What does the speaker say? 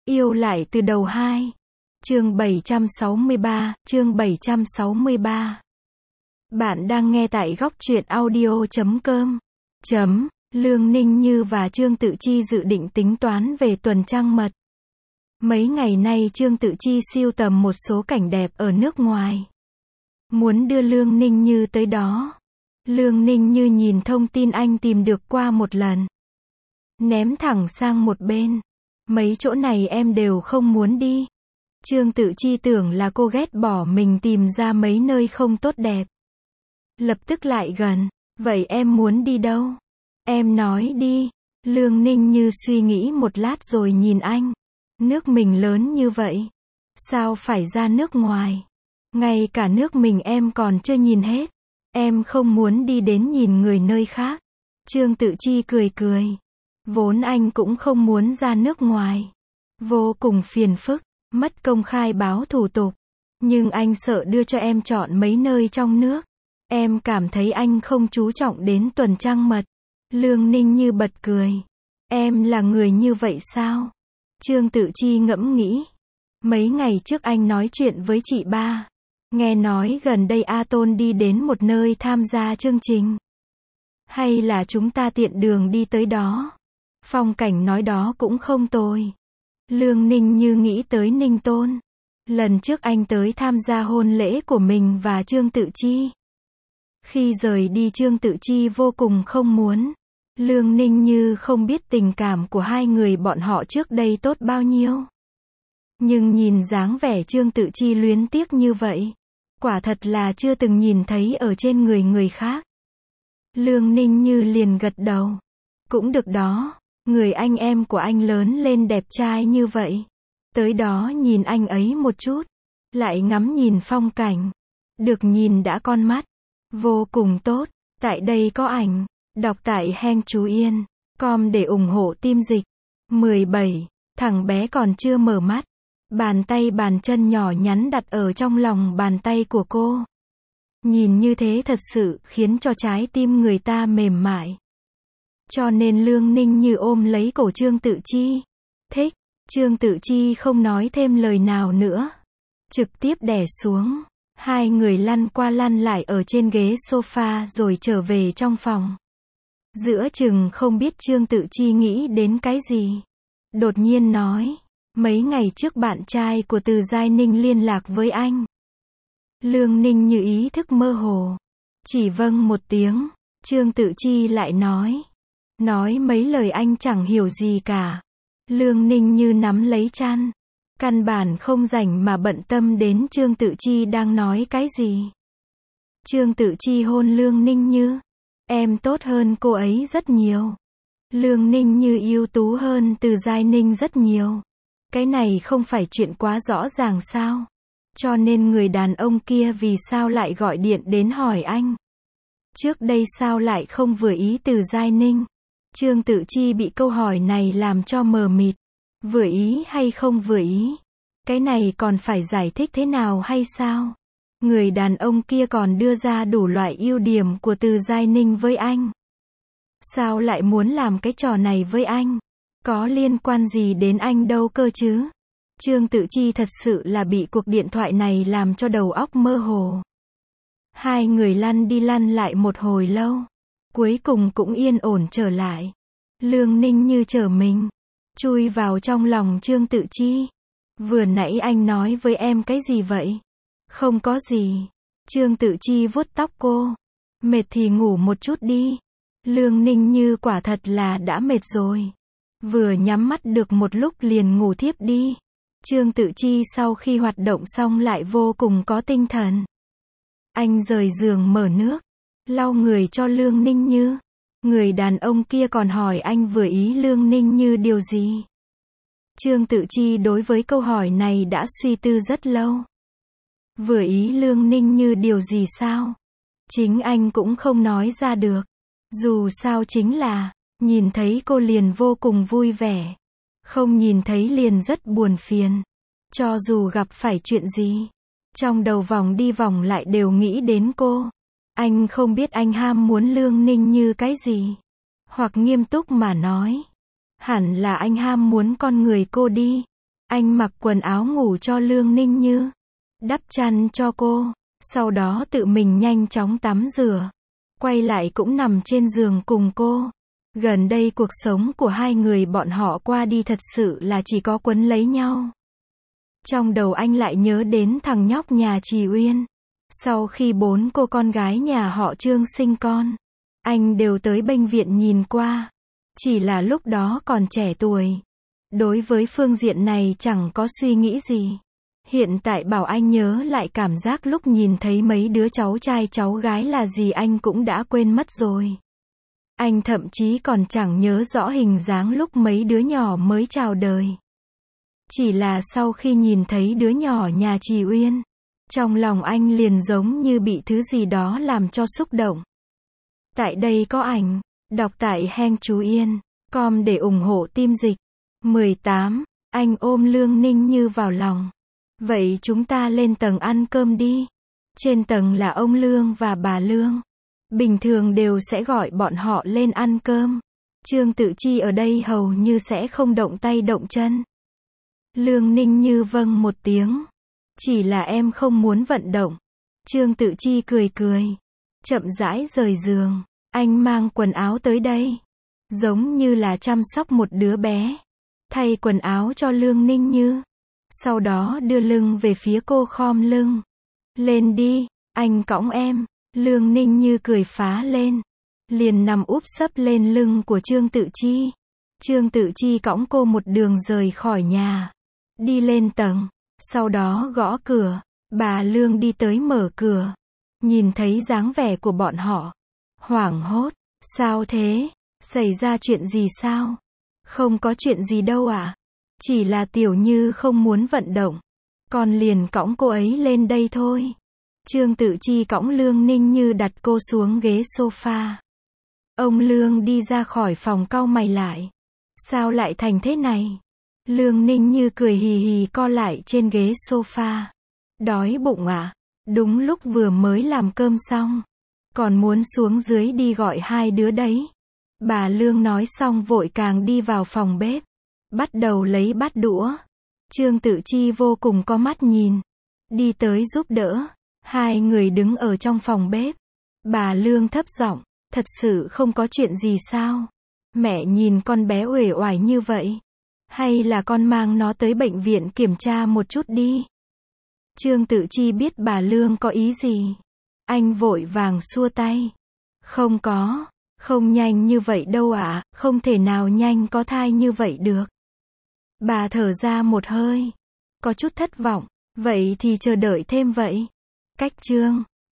Yêu lại từ đầu 2. Chương 763. Bạn đang nghe tại góc truyện audio.com. Lương Ninh Như và Trương Tự Chi dự định tính toán về tuần trăng mật. Mấy ngày nay Trương Tự Chi sưu tầm một số cảnh đẹp ở nước ngoài. Muốn đưa Lương Ninh Như tới đó. Lương Ninh Như nhìn thông tin anh tìm được qua một lần. Ném thẳng sang một bên. Mấy chỗ này em đều không muốn đi. Trương Tự Chi tưởng là cô ghét bỏ mình tìm ra mấy nơi không tốt đẹp. Lập tức lại gần. Vậy em muốn đi đâu? Em nói đi. Lương Ninh Như suy nghĩ một lát rồi nhìn anh. Nước mình lớn như vậy. Sao phải ra nước ngoài? Ngay cả nước mình em còn chưa nhìn hết. Em không muốn đi đến nhìn người nơi khác. Trương Tự Chi cười cười. Vốn anh cũng không muốn ra nước ngoài. Vô cùng phiền phức, mất công khai báo thủ tục. Nhưng anh sợ đưa cho em chọn mấy nơi trong nước. Em cảm thấy anh không chú trọng đến tuần trăng mật. Lương Ninh Như bật cười. Em là người như vậy sao? Trương Tự Chi ngẫm nghĩ. Mấy ngày trước anh nói chuyện với chị ba. Nghe nói gần đây A Tôn đi đến một nơi tham gia chương trình. Hay là chúng ta tiện đường đi tới đó? Phong cảnh nói đó cũng không tồi. Lương Ninh Như nghĩ tới Ninh Tôn. Lần trước anh tới tham gia hôn lễ của mình và Trương Tự Chi. Khi rời đi Trương Tự Chi vô cùng không muốn. Lương Ninh Như không biết tình cảm của hai người bọn họ trước đây tốt bao nhiêu. Nhưng nhìn dáng vẻ Trương Tự Chi luyến tiếc như vậy. Quả thật là chưa từng nhìn thấy ở trên người khác. Lương Ninh Như liền gật đầu. Cũng được đó. Người anh em của anh lớn lên đẹp trai như vậy. Tới đó nhìn anh ấy một chút. Lại ngắm nhìn phong cảnh. Được nhìn đã con mắt. Vô cùng tốt. Tại đây có ảnh. Đọc tại Heng Chú Yên. Com để ủng hộ team dịch. 17. Thằng bé còn chưa mở mắt. Bàn tay bàn chân nhỏ nhắn đặt ở trong lòng bàn tay của cô. Nhìn như thế thật sự khiến cho trái tim người ta mềm mại. Cho nên Lương Ninh Như ôm lấy cổ Trương Tự Chi. Thích. Trương Tự Chi không nói thêm lời nào nữa. Trực tiếp đè xuống. Hai người lăn qua lăn lại ở trên ghế sofa rồi trở về trong phòng. Giữa chừng không biết Trương Tự Chi nghĩ đến cái gì. Đột nhiên nói. Mấy ngày trước bạn trai của Từ Giai Ninh liên lạc với anh. Lương Ninh Như ý thức mơ hồ. Chỉ vâng một tiếng. Trương Tự Chi lại nói. Nói mấy lời anh chẳng hiểu gì cả. Lương Ninh Như nắm lấy chăn. Căn bản không rảnh mà bận tâm đến Trương Tự Chi đang nói cái gì. Trương Tự Chi hôn Lương Ninh Như. Em tốt hơn cô ấy rất nhiều. Lương Ninh Như ưu tú hơn Từ Giai Ninh rất nhiều. Cái này không phải chuyện quá rõ ràng sao? Cho nên người đàn ông kia vì sao lại gọi điện đến hỏi anh? Trước đây sao lại không vừa ý Từ Giai Ninh? Trương Tự Chi bị câu hỏi này làm cho mờ mịt. Vừa ý hay không vừa ý? Cái này còn phải giải thích thế nào hay sao? Người đàn ông kia còn đưa ra đủ loại ưu điểm của Từ Giai Ninh với anh. Sao lại muốn làm cái trò này với anh? Có liên quan gì đến anh đâu cơ chứ? Trương Tự Chi thật sự là bị cuộc điện thoại này làm cho đầu óc mơ hồ. Hai người lăn đi lăn lại một hồi lâu. Cuối cùng cũng yên ổn trở lại. Lương Ninh Như trở mình. Chui vào trong lòng Trương Tự Chi. Vừa nãy anh nói với em cái gì vậy? Không có gì. Trương Tự Chi vuốt tóc cô. Mệt thì ngủ một chút đi. Lương Ninh Như quả thật là đã mệt rồi. Vừa nhắm mắt được một lúc liền ngủ thiếp đi. Trương Tự Chi sau khi hoạt động xong lại vô cùng có tinh thần. Anh rời giường mở nước. Lau người cho Lương Ninh Như. Người đàn ông kia còn hỏi anh vừa ý Lương Ninh Như điều gì. Trương Tự Chi đối với câu hỏi này đã suy tư rất lâu. Vừa ý Lương Ninh Như điều gì sao? Chính anh cũng không nói ra được. Dù sao chính là, nhìn thấy cô liền vô cùng vui vẻ. Không nhìn thấy liền rất buồn phiền. Cho dù gặp phải chuyện gì, trong đầu vòng đi vòng lại đều nghĩ đến cô. Anh không biết anh ham muốn Lương Ninh Như cái gì. Hoặc nghiêm túc mà nói, hẳn là anh ham muốn con người cô đi. Anh mặc quần áo ngủ cho Lương Ninh Như, đắp chăn cho cô, sau đó tự mình nhanh chóng tắm rửa, quay lại cũng nằm trên giường cùng cô. Gần đây cuộc sống của hai người bọn họ qua đi thật sự là chỉ có quấn lấy nhau. Trong đầu anh lại nhớ đến thằng nhóc nhà Trì Uyên. Sau khi 4 cô con gái nhà họ Trương sinh con, anh đều tới bệnh viện nhìn qua. Chỉ là lúc đó còn trẻ tuổi. Đối với phương diện này chẳng có suy nghĩ gì. Hiện tại bảo anh nhớ lại cảm giác lúc nhìn thấy mấy đứa cháu trai cháu gái là gì anh cũng đã quên mất rồi. Anh thậm chí còn chẳng nhớ rõ hình dáng lúc mấy đứa nhỏ mới chào đời. Chỉ là sau khi nhìn thấy đứa nhỏ nhà Trì Uyên, trong lòng anh liền giống như bị thứ gì đó làm cho xúc động. Tại đây có ảnh, đọc tại Heng Chú Yên, com để ủng hộ team dịch. 18. Anh ôm Lương Ninh Như vào lòng. Vậy chúng ta lên tầng ăn cơm đi. Trên tầng là ông Lương và bà Lương. Bình thường đều sẽ gọi bọn họ lên ăn cơm. Trương Tự Chi ở đây hầu như sẽ không động tay động chân. Lương Ninh Như vâng một tiếng. Chỉ là em không muốn vận động. Trương Tự Chi cười cười. Chậm rãi rời giường. Anh mang quần áo tới đây. Giống như là chăm sóc một đứa bé. Thay quần áo cho Lương Ninh Như. Sau đó đưa lưng về phía cô khom lưng. Lên đi, anh cõng em. Lương Ninh Như cười phá lên. Liền nằm úp sấp lên lưng của Trương Tự Chi. Trương Tự Chi cõng cô một đường rời khỏi nhà. Đi lên tầng. Sau đó gõ cửa. Bà Lương đi tới mở cửa. Nhìn thấy dáng vẻ của bọn họ. Hoảng hốt. Sao thế? Xảy ra chuyện gì sao? Không có chuyện gì đâu ạ. Chỉ là Tiểu Như không muốn vận động. Con liền cõng cô ấy lên đây thôi. Trương Tự Chi cõng Lương Ninh Như đặt cô xuống ghế sofa. Ông Lương đi ra khỏi phòng cau mày lại. Sao lại thành thế này? Lương Ninh Như cười hì hì co lại trên ghế sofa. Đói bụng à? Đúng lúc vừa mới làm cơm xong. Còn muốn xuống dưới đi gọi hai đứa đấy. Bà Lương nói xong vội càng đi vào phòng bếp. Bắt đầu lấy bát đũa. Trương Tự Chi vô cùng có mắt nhìn. Đi tới giúp đỡ. Hai người đứng ở trong phòng bếp. Bà Lương thấp giọng. Thật sự không có chuyện gì sao? Mẹ nhìn con bé uể oải như vậy. Hay là con mang nó tới bệnh viện kiểm tra một chút đi. Trương Tự Chi biết bà Lương có ý gì. Anh vội vàng xua tay. Không có. Không nhanh như vậy đâu ạ. Không thể nào nhanh có thai như vậy được. Bà thở ra một hơi. Có chút thất vọng. Vậy thì chờ đợi thêm vậy. Cách chương